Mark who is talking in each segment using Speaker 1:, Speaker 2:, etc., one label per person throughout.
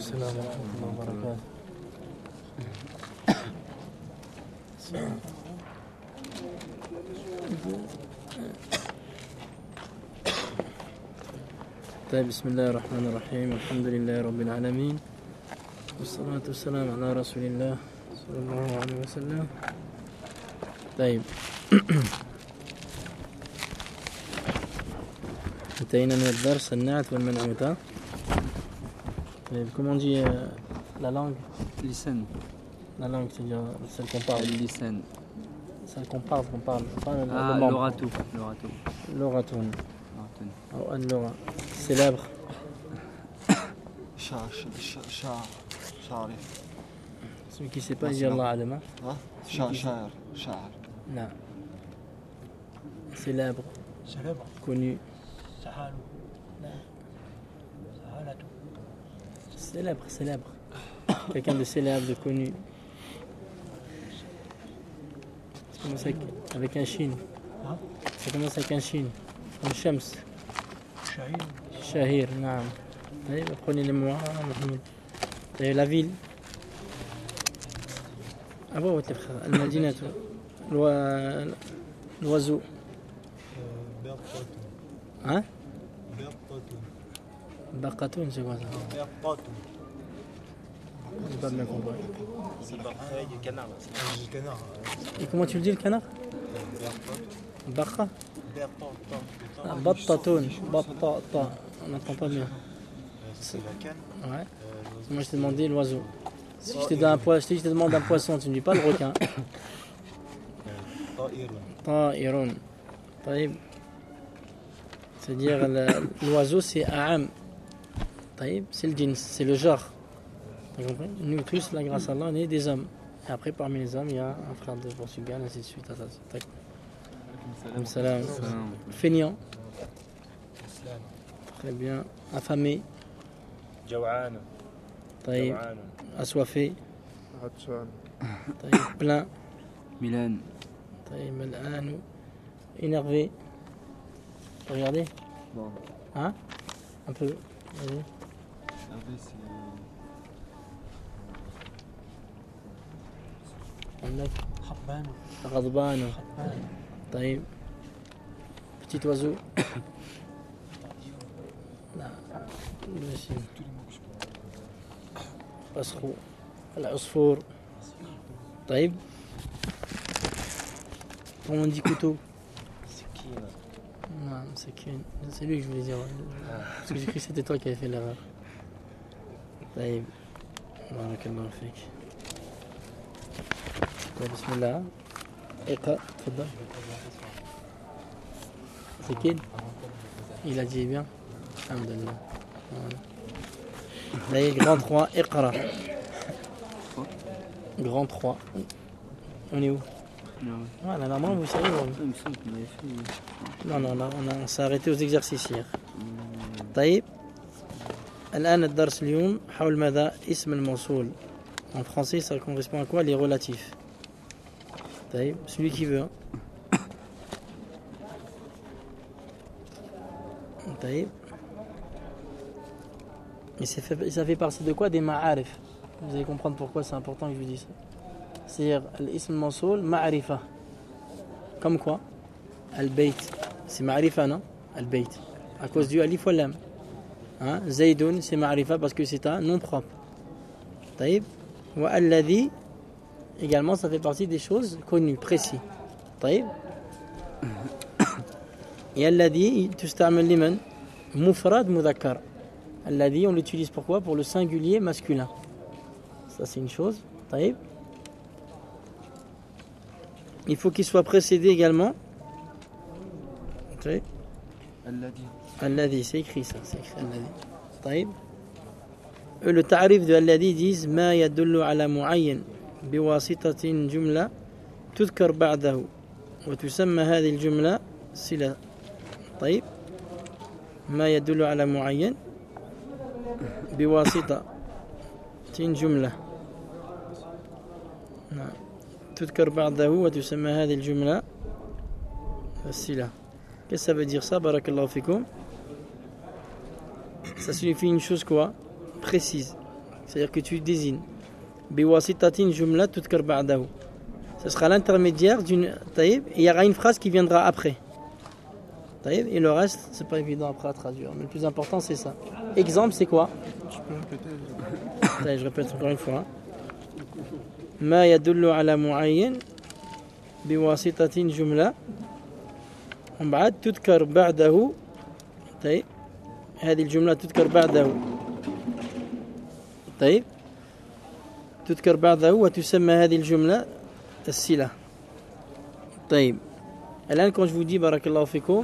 Speaker 1: السلام ورحمة الله وبركاته. طيب، بسم الله الرحمن الرحيم. الحمد لله رب العالمين، والصلاة والسلام على رسول الله صلى الله عليه وسلم. طيب انتهينا من الدرس النعت والمنعوت. طيب, comment on dit la langue?
Speaker 2: Lisan.
Speaker 1: La langue, c'est-à-dire celle qu'on parle.
Speaker 2: Lisan.
Speaker 1: Celle qu'on parle, pas
Speaker 2: l'orato.
Speaker 1: L'oraton. Ou an-lora. Célèbre. Celui qui ne sait pas, il dit Allah alama.
Speaker 3: Sha'ar.
Speaker 1: Non. Célèbre. Connu. Célèbre. Quelqu'un de célèbre, de connu. Ça commence avec un shin. Ça commence avec un shin. Un shams. Shahir, naam. Prenez les mots, Mahmoud. La ville. Ah bon, Al-Madinat. L'oiseau. Hein? Baqatoun, c'est quoi ça? J'ai pas bien compris.
Speaker 3: C'est le canard.
Speaker 1: Et comment tu le dis, le canard? Baqa? Battatoun. Battata. On n'entend pas bien.
Speaker 3: C'est la canne.
Speaker 1: Ouais. Moi je t'ai demandé l'oiseau. Si je te demande un poisson, tu ne dis pas le requin. Ta'irun. Taïb. C'est-à-dire l'oiseau c'est A'am. Taïb, c'est le djins, c'est le genre. T'as compris? Nous tous, là, grâce à Allah, on est des hommes. Et après, parmi les hommes, il y a un frère de Portugal, ainsi de suite. Salam. Fainéant. Très bien. Affamé.
Speaker 3: Jaw'an.
Speaker 1: Taïb. Assoiffé. Taïb. Plein.
Speaker 2: Milan.
Speaker 1: Taïb. Mal'an. Énervé. Regardez.
Speaker 2: Bon.
Speaker 1: Hein? Un peu. Vas-y. غضبان. طيب. Petit oiseau. أصخو. العصفور. طيب. Comment on dit couteau? Non, c'est lui que je voulais dire. Parce que j'ai cru que c'était toi qui avais fait l'erreur. طيب. بارك الله فيك. بسم الله. اقرأ تفضل. C'est qui? Il a dit bien. Alhamdulillah. Voilà. Grand 3, Iqra. Grand 3. On est où? Voilà, normalement vous savez. Non, on s'est arrêté aux exercices hier. طيب. الآن الدرس اليوم حول ماذا؟ اسم الموصول. En français, ça correspond à quoi? Les relatifs. طيب. Celui qui veut. طيب. Et ça fait partie de quoi? Des ma'arif. Vous allez comprendre pourquoi c'est important que je vous dise ça. C'est-à-dire, l'ism mawsoul, ma'arifa. Comme quoi? Al-bayt. C'est ma'arifa, non? Al-bayt. À cause du alif ou lam. Hein? Zaydoun, c'est ma'arifa parce que c'est un nom propre. Taïb. Wa alladhi, également, ça fait partie des choses connues, précis. Taïb. Et alladhi, tusta'mal liman. Mufrad mudhakkar. Alladhi, on l'utilise pourquoi? Pour le singulier masculin. Ça, c'est une chose. Taïb. Il faut qu'il soit précédé également. Okay. Alladhi, c'est écrit ça. C'est écrit Alladhi. Taïb. Le ta'rif de Alladhi disent ما يدل على معين بواسطة جملة تذكر بعده وتسمى هذه الجملة صلة. طيب. ما يدل على معين بواسطة جملة. نعم. تذكر بعده وتسمى هذه الجملة الصلة. Qu'est-ce que ça veut dire ça? Barakallahu fikum. Ça signifie une chose quoi? Précise. c'est-à-dire que tu désignes. Biwasitatin jumla tudkar ba'dahu. Ce sera l'intermédiaire d'une taïb et il y aura une phrase qui viendra après. Taïb, et le reste, c'est pas évident après à traduire. Mais le plus important, c'est ça. Exemple, c'est quoi?
Speaker 3: Tu peux répéter?
Speaker 1: Taïb, je répète encore une fois. Ma yadullu ala mu'ayyin biwasitatin jumla. ومن بعد تذكر بعده طيب هذه الجملة تذكر بعده طيب تذكر بعده وتسمى هذه الجملة الصلة طيب الآن quand je vous dis بارك الله فيكم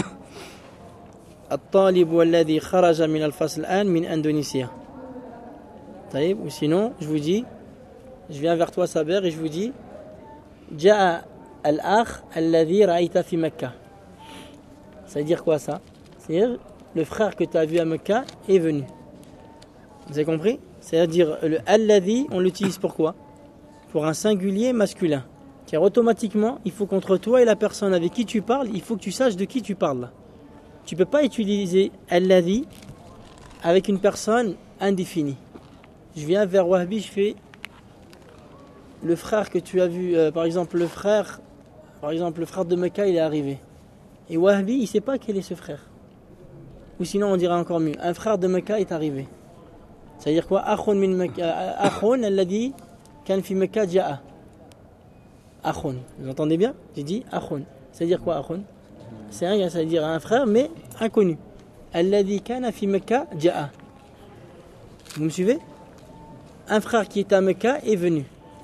Speaker 1: الطالب الذي خرج من الفصل الآن من إندونيسيا طيب ou sinon je vous dis je viens vers toi Saber et je vous dis جاء الأخ الذي رأيت في مكة. Ça veut dire quoi ça? C'est-à-dire le frère que tu as vu à Mecca est venu. Vous avez compris? C'est-à-dire le alladhi, on l'utilise pour quoi? Pour un singulier masculin. Car automatiquement, il faut qu'entre toi et la personne avec qui tu parles, il faut que tu saches de qui tu parles. Tu ne peux pas utiliser alladhi avec une personne indéfinie. Je viens vers Wahbi, je fais le frère que tu as vu, par exemple le frère de Mecca, il est arrivé. Et Wahbi, il ne sait pas quel est ce frère. Ou sinon, on dirait encore mieux. Un frère de Mecca est arrivé. C'est-à-dire quoi? Akhun min Mecca. Akhun, alladhi kan fi Mecca ja'a. Akhun. Vous entendez bien? J'ai dit akhun. C'est-à-dire quoi, akhun? C'est-à-dire un frère, mais inconnu. Alladhi kana fi Mecca ja'a. Vous me suivez? Un frère qui est à Mecca est venu.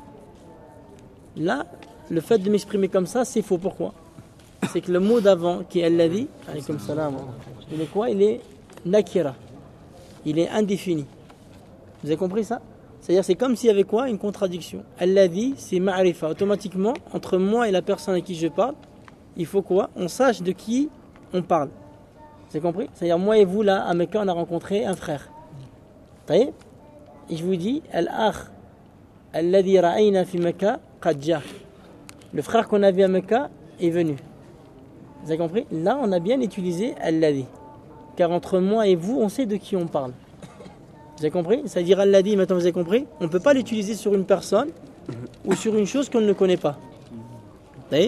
Speaker 1: Là, le fait de m'exprimer comme ça, c'est faux. Pourquoi? C'est que le mot d'avant qui est alladhi, alaykoum salam, il est quoi? Il est nakira. Il est indéfini. Vous avez compris ça? C'est-à-dire c'est comme s'il y avait quoi? Une contradiction. Alladhi, c'est ma'rifa. Automatiquement, entre moi et la personne à qui je parle, il faut quoi? On sache de qui on parle. Vous avez compris? C'est-à-dire moi et vous là, à Mecca, on a rencontré un frère. Et je vous dis, al-akh, alladhi ra'ayna fi Mecca, qad ja. Le frère qu'on a vu à Mecca est venu. Vous avez compris? Là, on a bien utilisé alladhi. Car entre moi et vous, on sait de qui on parle. Vous avez compris? C'est-à-dire alladhi, maintenant vous avez compris? On ne peut pas l'utiliser sur une personne ou sur une chose qu'on ne connaît pas. Vous voyez?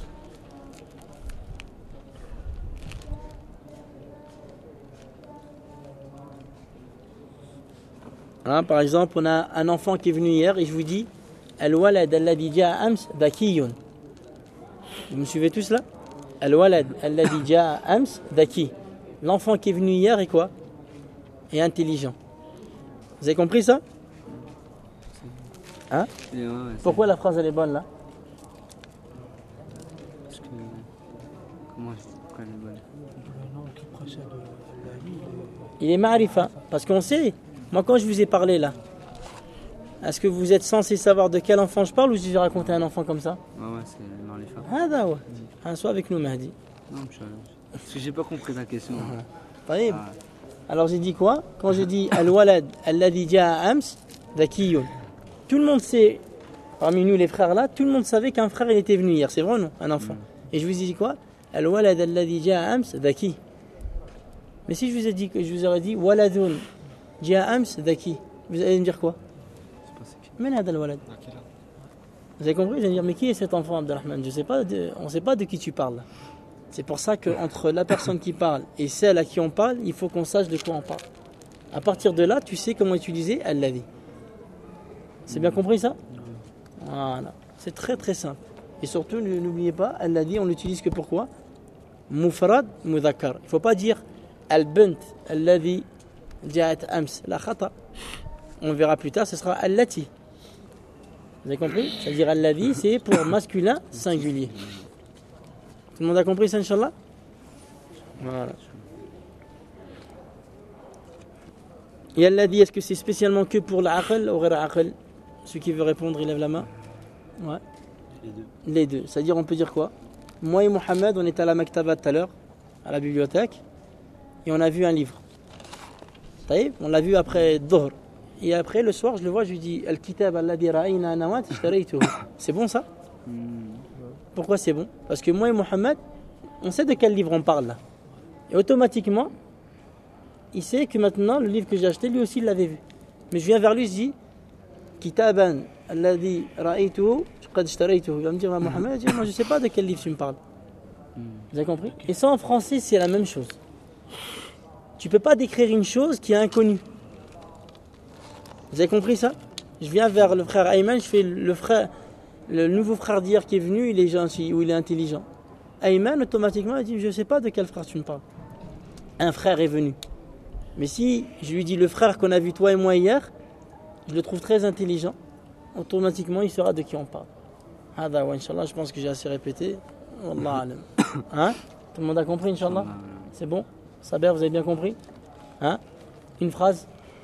Speaker 1: Hein, par exemple, on a un enfant qui est venu hier et je vous dis al-walad alladhi ja'a ams dhakiyun. Vous me suivez tous là? Al-walad alladhi ja'a ams dhaki. L'enfant qui est venu hier est quoi? Est intelligent. Vous avez compris ça? Hein? Pourquoi la phrase elle est bonne là?
Speaker 2: Parce que... Pourquoi elle est bonne?
Speaker 1: Il est ma'rifa. Parce qu'on sait. Moi quand je vous ai parlé là, est-ce que vous êtes censé savoir de quel enfant je parle ou je vais raconter un enfant comme ça?
Speaker 2: Ouais, c'est ma'rifa.
Speaker 1: Ah ouais. Un soir avec nous Mahdi.
Speaker 2: Non, parce que j'ai pas compris ta question.
Speaker 1: طيب. Alors j'ai dit quoi? Quand j'ai dit al-walad alladhi ja'a ams dhakiyun. Tout le monde sait, parmi nous les frères là, tout le monde savait qu'un frère il était venu hier, c'est vrai ou non? Un enfant. Et je vous ai dit quoi? Al-walad alladhi ja'a ams dhaki. Mais si je vous ai dit que je vous aurais dit waladun ja'a ams dhaki, vous allez me dire quoi? Men hada al-walad. Vous avez compris? Je vais dire mais qui est cet enfant Abdelrahman? Je sais pas, on ne sait pas de qui tu parles. C'est pour ça qu'entre la personne qui parle et celle à qui on parle, il faut qu'on sache de quoi on parle. À partir de là, tu sais comment utiliser alladhi. C'est bien compris ça? Voilà. C'est très très simple. Et surtout, n'oubliez pas, alladhi, on l'utilise que pour quoi? Mufrad, mudhakkar. Il ne faut pas dire al-bint, alladhi ja'at ams. La khata. On verra plus tard, ce sera allati. Vous avez compris? C'est-à-dire alladhi, c'est pour masculin singulier. Tout le monde a compris ça, Inch'Allah? Voilà. Et Allah dit, est-ce que c'est spécialement que pour l'aql ou ghayr aql? Celui qui veut répondre, il lève la main. Ouais.
Speaker 3: Les deux.
Speaker 1: Les deux. C'est-à-dire, on peut dire quoi? Moi et Mohamed, on était à la maktaba tout à l'heure, à la bibliothèque, et on a vu un livre. On l'a vu après Dhuhr. Et après, le soir, je le vois, je lui dis, Al-kitab alladhi ra'ayna nawat ishtaraytuhu. C'est bon ça? Pourquoi c'est bon? Parce que moi et Mohamed, on sait de quel livre on parle là. Et automatiquement, il sait que maintenant, le livre que j'ai acheté, lui aussi, il l'avait vu. Mais je viens vers lui, je dis Kitaban alladhi ra'aytuhu qad ishtaraytuhu. Il va me dire Mohamed, moi je sais pas de quel livre tu me parles. Vous avez compris? Et ça en français c'est la même chose. Tu peux pas décrire une chose qui est inconnue. Vous avez compris ça? Je viens vers le frère Ayman, je fais le nouveau frère d'hier qui est venu, il est gentil ou il est intelligent. Ayman automatiquement il dit je sais pas de quel frère tu me parles. Un frère est venu. Mais si je lui dis le frère qu'on a vu toi et moi hier, je le trouve très intelligent, automatiquement il saura de qui on parle. Hada wa Inch'Allah, je pense que j'ai assez répété. Wallah alam. Hein? Tout le monde a compris Inch'Allah? C'est bon? Saber, vous avez bien compris? Hein? Une phrase?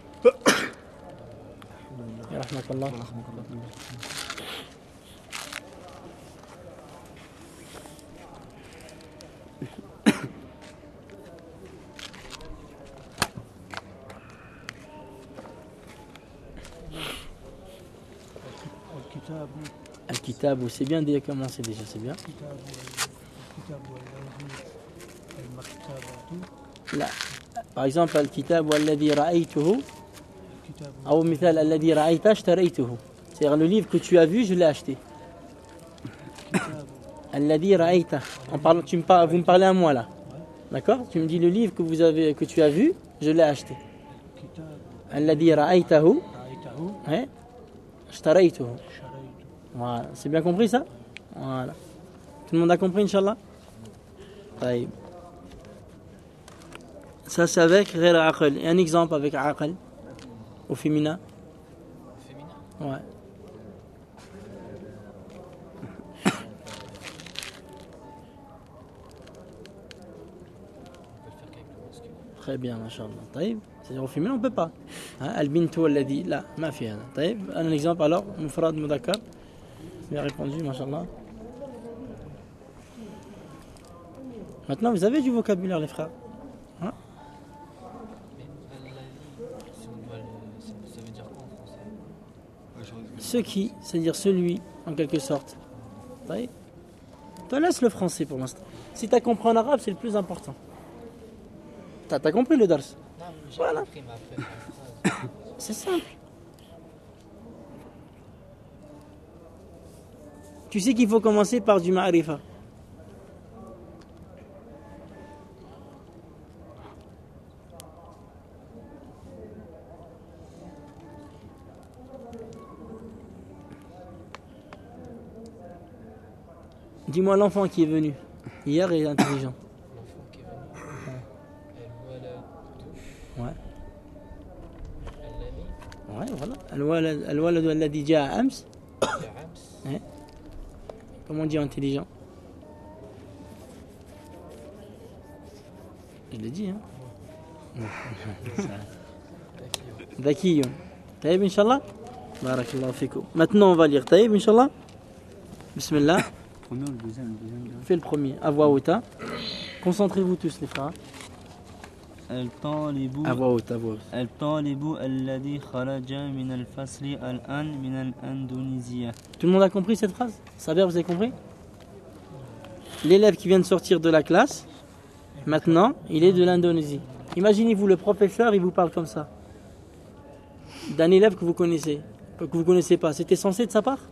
Speaker 1: Ya rahmakallah. Al-Kitab, c'est bien déjà commencé déjà, c'est bien. Là, par exemple, Al-Kitab alladhi ra'aytuhu, ou mithal alladhi ra'ayta ishtaraytuhu. C'est-à-dire le livre que tu as vu, je l'ai acheté. Alladhi ra'ayta. Vous me parlez à moi là. D'accord? Tu me dis le livre que tu as vu, je l'ai acheté. Alladhi ra'aytahu, ishtaraytuhu. Voilà, c'est bien compris ça? Voilà. Tout le monde a compris, Inch'Allah? Taïb. Ça c'est avec غير عقل. Et un exemple avec عقل au féminin. Ouais. Très bien, Inch'Allah. Taïb. C'est-à-dire au féminin on peut pas. Al-bintu alladhi la ma fi hada. Taïb. Un exemple alors, mufrad mudakkar. Bien répondu, Masha'Allah. Maintenant, vous avez du vocabulaire, les frères. Hein?
Speaker 3: Ça veut dire quoi en français?
Speaker 1: Ce qui, c'est-à-dire celui, en quelque sorte. Oui. Toi, laisse le français pour l'instant. Si tu as compris en arabe, c'est le plus important. T'as compris le dars?
Speaker 4: Non, j'ai
Speaker 1: Voilà.
Speaker 4: compris, mais après,
Speaker 1: C'est simple. Tu sais qu'il faut commencer par du ma'rifa. Dis-moi l'enfant qui est venu hier est intelligent.
Speaker 4: l'enfant qui est venu.
Speaker 1: Ouais.
Speaker 4: Elle
Speaker 1: Ouais, voilà. Al-walad alladhi ja'a ams. Ouais. Comment on dit intelligent? Je l'ai dit, hein? Dakiyun. Taïb, Inch'Allah? Barakallahu fikou. Maintenant, on va lire Taïb, Inch'Allah. Bismillah.
Speaker 2: Prenons le deuxième.
Speaker 1: Fais le premier, à voix haute. Hein. Concentrez-vous tous, les frères.
Speaker 2: الطالب
Speaker 1: À voix haute, à voix haute.
Speaker 2: الطالب الذي خرج من الفصل الآن من الإندونيسية.
Speaker 1: Tout le monde a compris cette phrase? Saber, vous avez compris? L'élève qui vient de sortir de la classe, maintenant, il est de l'Indonésie. Imaginez-vous, le professeur, il vous parle comme ça. D'un élève que vous connaissez pas. C'était censé de sa part?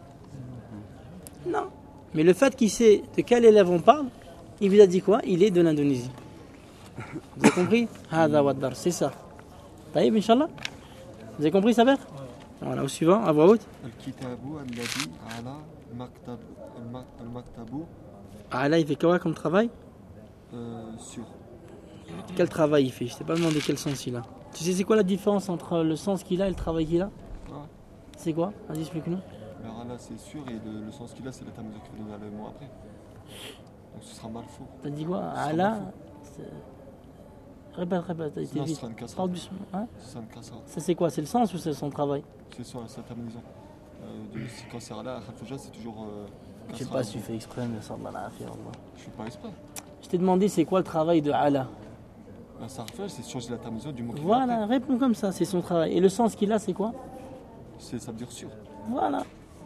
Speaker 1: Non. Mais le fait qu'il sait de quel élève on parle, il vous a dit quoi? Il est de l'Indonésie. Vous avez compris? Hada wa dar, c'est ça. Taïb, Inch'Allah? Vous avez compris, Saber? Voilà, au suivant, à voix haute.
Speaker 3: Al-Kitabu alladhi ala al-maktabu
Speaker 1: Ah là, il fait quoi comme travail?
Speaker 3: sur.
Speaker 1: Quel travail il fait? Je t'ai pas demandé quel sens il a. Tu sais c'est quoi la différence entre le sens qu'il a et le travail qu'il a?
Speaker 3: Ouais.
Speaker 1: C'est quoi? Vas-y, explique-nous.
Speaker 3: Le rala c'est sûr et le sens qu'il a c'est la tamiza qui va donner le mot après. Donc ce sera mal faux.
Speaker 1: T'as dit quoi?
Speaker 3: Ça
Speaker 1: Ah
Speaker 3: sera
Speaker 1: là
Speaker 3: mal
Speaker 1: Répète, t'as été
Speaker 3: Non, ce
Speaker 1: vite.
Speaker 3: sera une cassera.
Speaker 1: Parle doucement, hein?
Speaker 3: Ce sera une cassera.
Speaker 1: Ça c'est quoi? C'est le sens ou c'est son travail?
Speaker 3: C'est ça, c'est la terminaison. Quand c'est rala, Khalfouja c'est toujours.
Speaker 1: Je sais
Speaker 3: cassera.
Speaker 1: pas si tu fais exprès, mais ça va la faire.
Speaker 3: Je suis pas exprès.
Speaker 1: Je t'ai demandé c'est quoi le travail de Allah?
Speaker 3: Un sarfel c'est changer la terminaison du mot qui va
Speaker 1: Voilà,
Speaker 3: après.
Speaker 1: réponds comme ça, c'est son travail. Et le sens qu'il a, c'est quoi?
Speaker 3: Ça veut dire sûr.
Speaker 1: Voilà.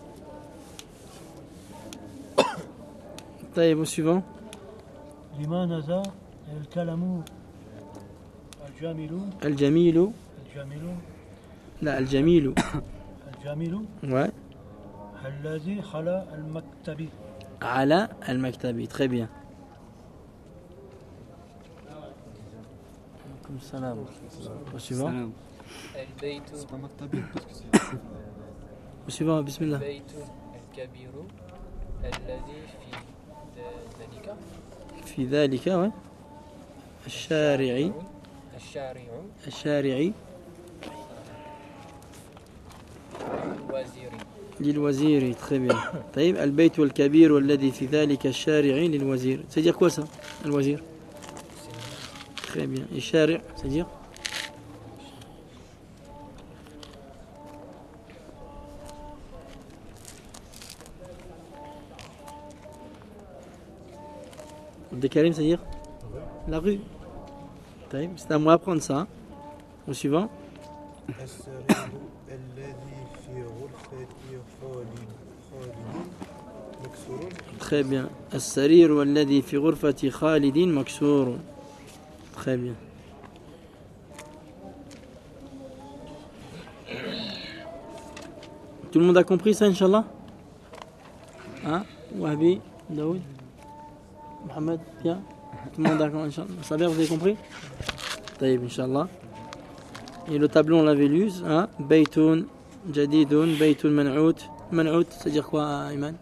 Speaker 1: Taïb, au suivant.
Speaker 5: لماذا الكلام الجميل
Speaker 1: Al-Jamilu.
Speaker 5: الجميل
Speaker 1: لا الجميل
Speaker 5: الجميل
Speaker 1: ouais
Speaker 5: الذي خلا المكتب
Speaker 1: على المكتب très bien comme salam au suivant
Speaker 2: Salam.
Speaker 4: البيت
Speaker 3: C'est pas Maktabi parce que c'est.
Speaker 1: au suivant بسم الله
Speaker 4: البيت الكبير الذي في ذلك
Speaker 1: في ذلك ouais الشارع
Speaker 4: الشارع
Speaker 1: الشارع
Speaker 4: الوزير
Speaker 1: للوزير très bien طيب البيت الكبير الذي في ذلك الشارع للوزير c'est dire quoi ça الوزير très bien et شارع c'est dire Abdel Karim c'est dire la rue طيب c'est à moi d'apprendre ça hein. Au suivant
Speaker 6: السرير الذي في غرفة خالد مكسور
Speaker 1: très bien السرير الذي في غرفة خالد مكسور très bien tout le monde a compris ça Inch'Allah hein Wahbi Daoud Mohamed bien tout le monde a compris Inch'Allah ça va vous avez compris طيب Inch'Allah et le tableau on l'avait lu hein Baytun Jadidun Baytun Man'out Man'out c'est dire quoi Iman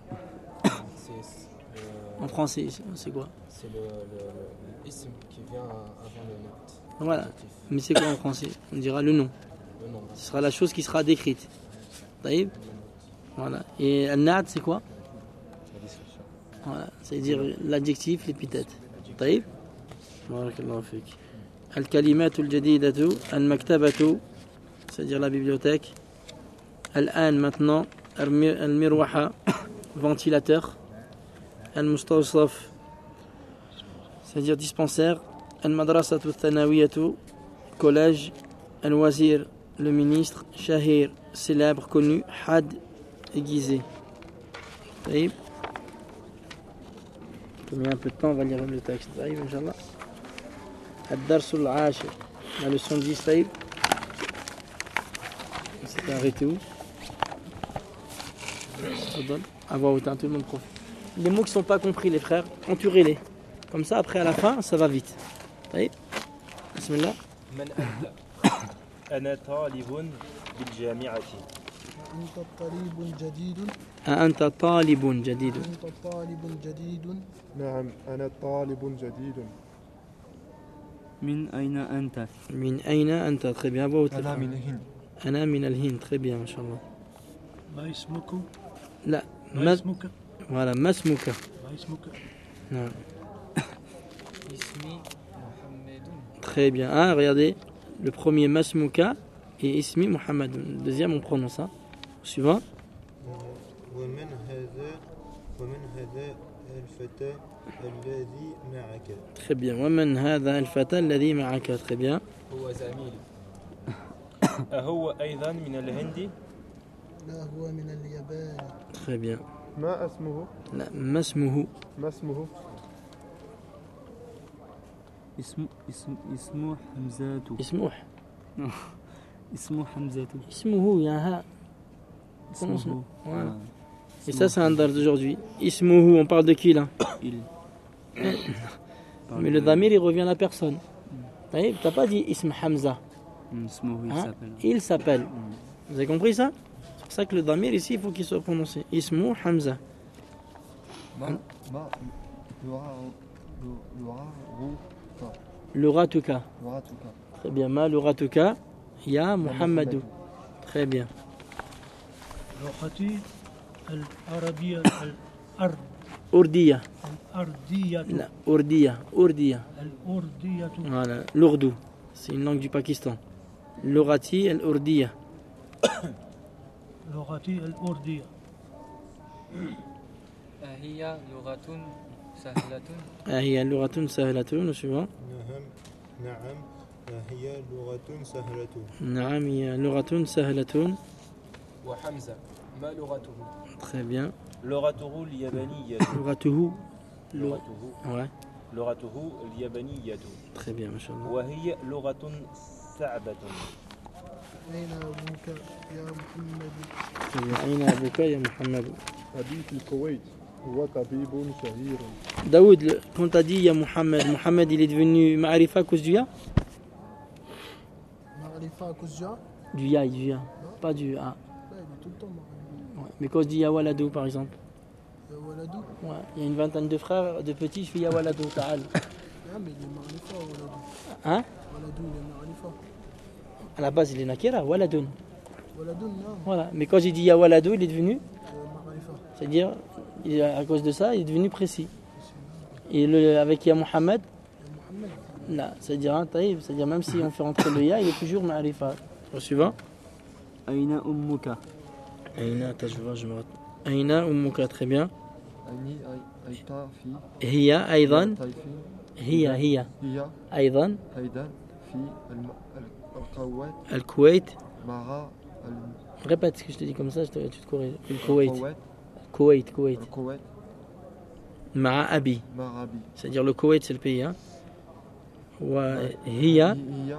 Speaker 1: en français c'est quoi
Speaker 7: C'est le ism qui vient avant le nom.
Speaker 1: voilà mais c'est quoi en français on dira le nom
Speaker 7: Le nom.
Speaker 1: ce sera la chose qui sera décrite طيب voilà et al-na'at c'est quoi
Speaker 7: La description.
Speaker 1: voilà c'est dire l'adjectif l'épithète طيب بارك الله فيك الكلمات الجديدة المكتبة c'est-à-dire la bibliothèque الآن maintenant المروحة ventilateur المستوصف c'est-à-dire dispensaire المدرسة الثانوية collège الوزير le ministre شهير célèbre connu حاد aiguisé طيب comme il y a un peu de temps on va lire le texte طيب إن شاء الله الدرس العاشر la leçon 10 طيب c'est arrêté où تفضل à voix haute tout le monde profite les mots qui ne sont pas compris les frères entourez-les comme ça après à la fin ça va vite طيب بسم الله
Speaker 7: من أنت؟
Speaker 8: أنا طالب بالجامعة.
Speaker 6: أنت طالب جديد
Speaker 1: أنت طالب جديد
Speaker 6: أنت طالب جديد
Speaker 9: نعم أنا طالب جديد.
Speaker 2: من أين أنت؟
Speaker 1: من أين أنت très bien à voix haute
Speaker 3: Ana min Hind.
Speaker 1: أنا من الهند très bien ما شاء الله
Speaker 5: ما اسمك
Speaker 1: لا
Speaker 5: ما
Speaker 1: ما
Speaker 5: اسمك
Speaker 1: voilà ما اسمك
Speaker 5: ما اسمك
Speaker 1: نعم
Speaker 4: اسمي محمد
Speaker 1: très bien ah regardez le premier masmuka et ismi Muhammad le deuxième on prononce ça suivant
Speaker 6: ومن هذا الفتى الذي معك
Speaker 1: très bien ومن هذا الفتى الذي معك très bien
Speaker 7: هو زميلي.
Speaker 8: أهو أيضا من الهند؟
Speaker 6: لا هو من اليابان
Speaker 1: très bien
Speaker 9: ما اسمه؟
Speaker 1: لا ما اسمه
Speaker 9: ما اسمه؟
Speaker 2: اسمه حمزة.
Speaker 1: اسمه
Speaker 2: اسمه حمزة.
Speaker 1: اسمه يا ها
Speaker 2: اسمه.
Speaker 1: Voilà. Et ça c'est un dars d'aujourd'hui ismuhu on parle de qui là
Speaker 2: Il.
Speaker 1: mais le damir il revient à la personne t'as pas dit ism Hamza
Speaker 2: اسمه il
Speaker 1: hein?
Speaker 2: s'appelle.
Speaker 1: Il s'appelle. Vous avez compris ça? C'est pour ça que le damir ici, il faut qu'il soit prononcé. Ismu Hamza. L'uratuka. Très bien. Ma l'uratuka. Ya Muhammadou. Très bien.
Speaker 5: لغتي العربية
Speaker 1: Urdiya.
Speaker 5: الأردية
Speaker 1: La Urdiya. Urdiya.
Speaker 5: الأردية
Speaker 1: Voilà. L'Urdu. C'est une langue du Pakistan. L'Urati al-Urdiya.
Speaker 5: لغتي الأردية
Speaker 4: هي لغة سهلة
Speaker 1: هي لغة سهلة. Le suivant.
Speaker 6: نعم هي لغة سهلة
Speaker 1: نعم هي لغة سهلة.
Speaker 7: وحمزة ما لغته؟
Speaker 1: Très bien.
Speaker 8: لغته اليابانية.
Speaker 1: لغته.
Speaker 8: لغته
Speaker 1: Ouais.
Speaker 8: لغته اليابانية.
Speaker 1: Très bien, machallah.
Speaker 8: وهي لغة صعبة.
Speaker 6: أين أبوك يا محمد
Speaker 1: أين أبوك يا محمد.
Speaker 9: أبي في الكويت هو طبيب شهير.
Speaker 1: Daoud, quand t'as dit ya Mohamed, Mohamed il est devenu Ma'arifa à cause du ya?
Speaker 6: معرفة كوزجا
Speaker 1: Du ya, pas du a.
Speaker 6: لا il est tout le temps معرفة
Speaker 1: Ouais. Mais quand je dis ya Waladou par exemple,
Speaker 6: يا ولدو
Speaker 1: ouais. Il y a une vingtaine de frères, de petits, je fais ya Waladou, ta'al.
Speaker 6: يا عمي اللي معرفة ولدو
Speaker 1: Hein?
Speaker 6: ولدو اللي معرفة
Speaker 1: À la base il est nakira, Waladoun.
Speaker 6: ولدو نعم
Speaker 1: Voilà. Mais quand j'ai dit ya Waladou, il est devenu,
Speaker 6: معرفة
Speaker 1: c'est-à-dire, à cause de ça, il est devenu précis. Et avec ya Mohamed,
Speaker 6: يا محمد
Speaker 1: là, c'est-à-dire un taïb, c'est-à-dire même si on fait rentrer le ya, il est toujours Ma'arifa. Au suivant.
Speaker 2: Aina ummuka.
Speaker 1: Aïna, attends, je vois, je me rate. Aïna Ummuka, très bien.
Speaker 3: أيني أيتا في
Speaker 1: هي أيضا
Speaker 3: طيفي
Speaker 1: هي
Speaker 3: هي
Speaker 1: أيضا
Speaker 3: أيضا في القوات
Speaker 1: الكويت.
Speaker 3: مع
Speaker 1: Répète ce que je te dis comme ça, tu te corriges. Le Koweït.
Speaker 3: القوات
Speaker 1: Koweït.
Speaker 3: القوات
Speaker 1: مع أبي.
Speaker 3: مع أبي.
Speaker 1: C'est-à-dire le Koweït, c'est le pays. Hein. وهي
Speaker 3: هي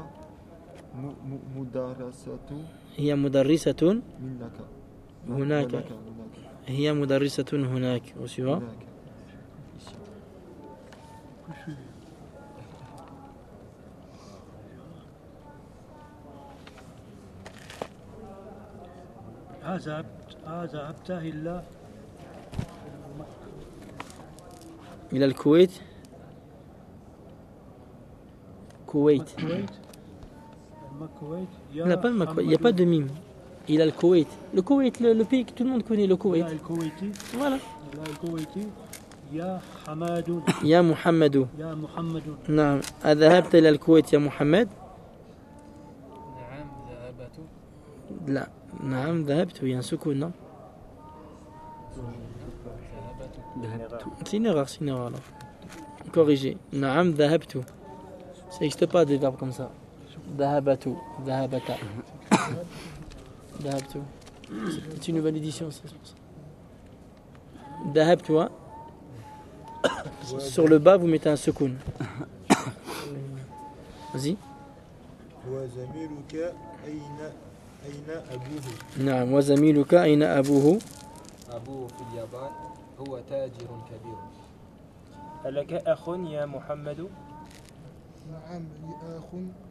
Speaker 3: مدرسة
Speaker 1: هي مدرسة
Speaker 3: منك
Speaker 1: هناك. هي مدرسة هناك. Au suivant.
Speaker 3: هناك.
Speaker 5: ذهبت إلى
Speaker 1: إلى الكويت. Koweït. Il n'y a pas de mime. Il a le Koweït. Le Koweït, le pays que tout le monde connaît, le Koweït. Voilà.
Speaker 5: يا حماد
Speaker 1: يا محمد.
Speaker 5: يا محمد
Speaker 1: نعم. أذهبت إلى الكويت يا محمد؟
Speaker 4: نعم ذهبت.
Speaker 1: لا. نعم ذهبت. Il y a un sukun, non? C'est une erreur, alors. Corrigé. نعم ذهبت. Ça n'existe pas des verbes comme ça. ذهبت. ذهبت. ذهبت. C'est une nouvelle édition, c'est pour ça. ذهبت. Sur le bas, vous mettez un sukun. Vas-y.
Speaker 6: وزميلك أين أبوه
Speaker 1: نعم. وزميلك أين أبوه؟
Speaker 7: أبوه في اليابان هو تاجر كبير.
Speaker 8: ألك أخ يا محمد؟
Speaker 6: نعم لي أخ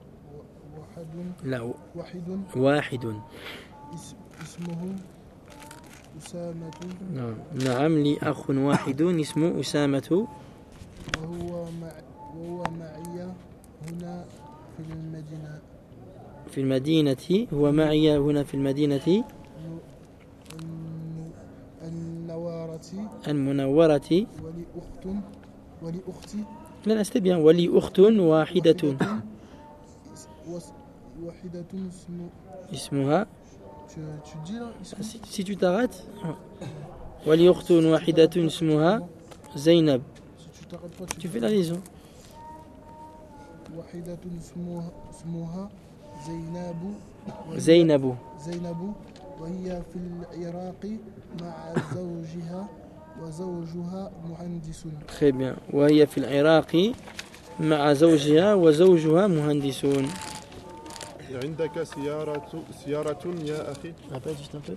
Speaker 1: لا.
Speaker 6: واحد
Speaker 1: واحد.
Speaker 6: اسمه أسامة
Speaker 1: نعم. نعم لي أخ واحد اسمه أسامة.
Speaker 6: وهو معي هنا في المدينة
Speaker 1: في المدينة. هو معي هنا في المدينة المنورة.
Speaker 6: ولي أختي
Speaker 1: لا c'était bien. ولي أخت واحدة اسمها. Si tu t'arrêtes. ولي أخت واحدة اسمها زينب. Tu fais la liaison.
Speaker 6: واحدة اسمها
Speaker 1: زينب.
Speaker 6: وهي في العراق مع زوجها وزوجها مهندس.
Speaker 1: Très bien. وهي في العراق مع زوجها وزوجها مهندسون.
Speaker 9: عندك سيارة يا أخي.
Speaker 1: Répète juste un peu.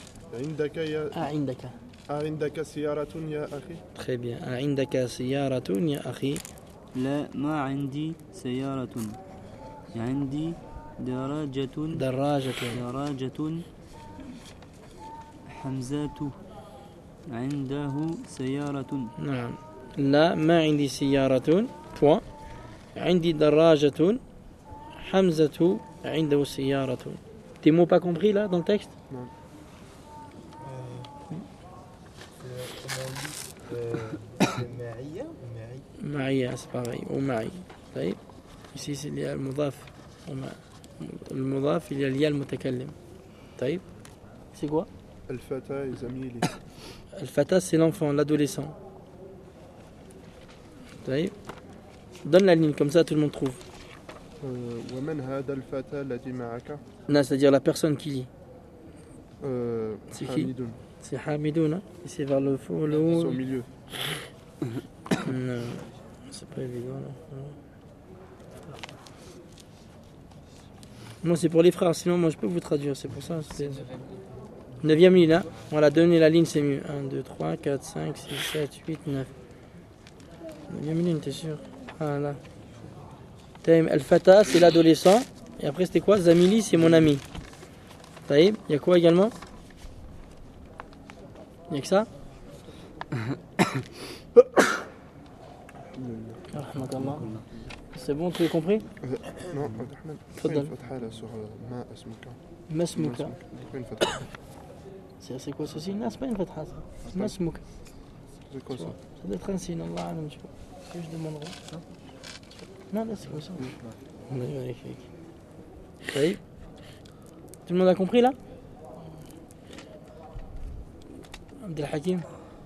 Speaker 9: عندك سيارة يا أخي.
Speaker 1: Très bien. عندك سيارة يا أخي.
Speaker 2: لا ما عندي سيارة. عندي دراجة حمزة عنده سيارة.
Speaker 1: نعم. لا ما عندي سيارة. point. عندي دراجة. حمزة عنده سيارة. Tes mots pas compris là dans le texte?
Speaker 9: Non.
Speaker 1: معي c'est pareil. ومعي. طيب. Ici c'est lié المضاف. المضاف il y a lié المتكلم. طيب. C'est quoi?
Speaker 9: الفتى زميلي.
Speaker 1: الفتى c'est l'enfant, l'adolescent. طيب. Donne la ligne comme ça tout le monde trouve.
Speaker 9: ومن هذا الفتى الذي معك؟
Speaker 1: Non, c'est-à-dire la personne qui lit. C'est qui?
Speaker 9: حميد.
Speaker 1: C'est Hamidoun. Et c'est vers le fond, le haut.
Speaker 9: C'est au milieu.
Speaker 1: Non, c'est pas évident là. Non, c'est pour les frères, sinon moi je peux vous traduire, c'est pour ça. 9e ligne, hein. Voilà, donnez la ligne, c'est mieux. 1, 2, 3, 4, 5, 6, 7, 8, 9. 9e ligne, t'es sûr? Voilà. Taïm, Al-Fata, c'est l'adolescent. Et après, c'était quoi? Zamili, c'est mon ami. Taïm, il y a quoi également? Il y a que ça? C'est bon, tu as compris?
Speaker 9: Non, Abdelrahman.
Speaker 1: تفضل.
Speaker 9: فين فتحة là sur ما اسمك؟
Speaker 1: مسمك.
Speaker 9: فين فتحة؟
Speaker 1: C'est quoi ceci? Non, c'est pas une fatha. مسمك.
Speaker 9: C'est quoi ça?
Speaker 1: Ça doit être un signe, Allah alam, tu vois. Que je demanderai. Non, là, c'est comme ça. Allah yabarik fik. Oui. Tout le monde a compris là? Abdel Hakim.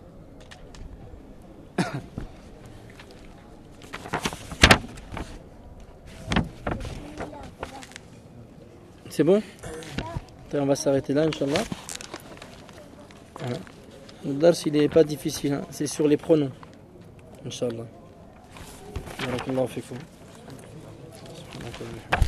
Speaker 1: C'est bon? On va s'arrêter là, Inch'Allah. Voilà. Le dars, il n'est pas difficile, hein. C'est sur les pronoms. Inch'Allah. Barakallahu fikum.